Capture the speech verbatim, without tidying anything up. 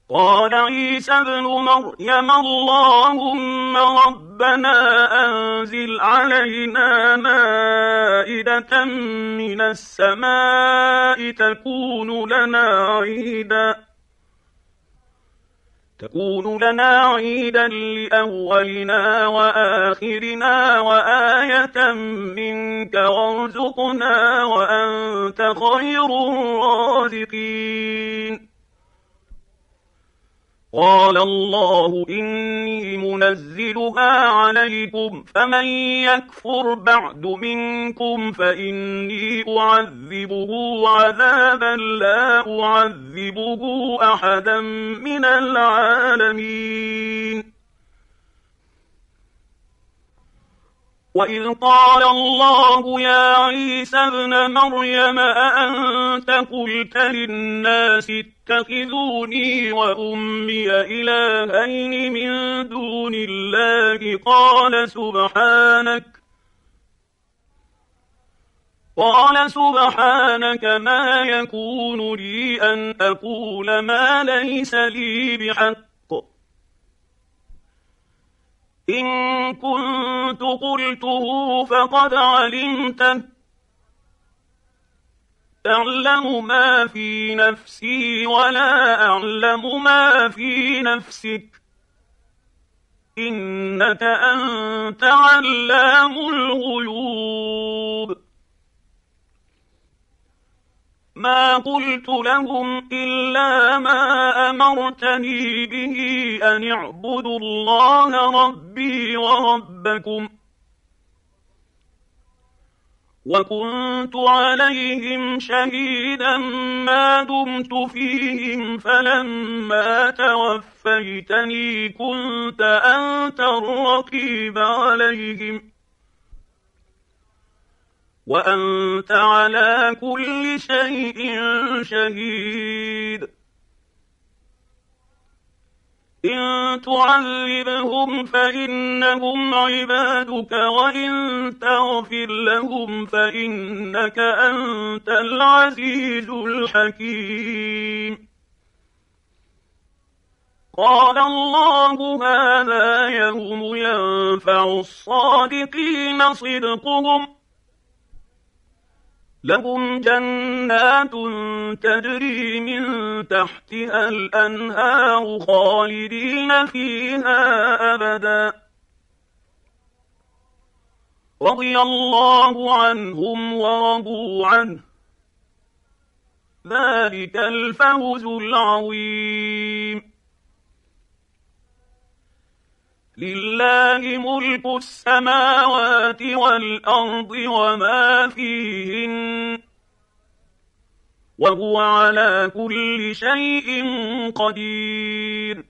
قال عيسى ابن مريم اللهم ربنا أنزل علينا مائدة من السماء تكون لنا عيدا تكون لنا عيدا لأولنا وآخرنا وآية منك وارزقنا وأنت خير الرازقين. قال الله إني منزلها عليكم فمن يكفر بعد منكم فإني أعذبه عذابا لا أعذبه أحدا من العالمين. وإذ قال الله يا عيسى ابن مريم أأنت قلت للناس اتخذوني وأمي إلهين من دون الله قال سبحانك قال سبحانك ما يكون لي أن أقول ما ليس لي بحق إن كنت قلته فقد علمته تعلم ما في نفسي ولا أعلم ما في نفسك إنك أنت علام الغيوب. ما قلت لهم إلا ما أمرتني به أن اعبدوا الله ربي وربكم وكنت عليهم شهيدا ما دمت فيهم فلما توفيتني كنت أنت الرقيب عليهم وأنت على كل شيء شهيد. إن تعذبهم فإنهم عبادك وإن تغفر لهم فإنك أنت العزيز الحكيم. قال الله هذا يوم ينفع الصادقين صدقهم لهم جنات تجري من تحتها الأنهار خالدين فيها أبدا رضي الله عنهم ورضوا عنه ذلك الفوز العظيم. لله ملك السماوات والأرض وما فيهن وهو على كل شيء قدير.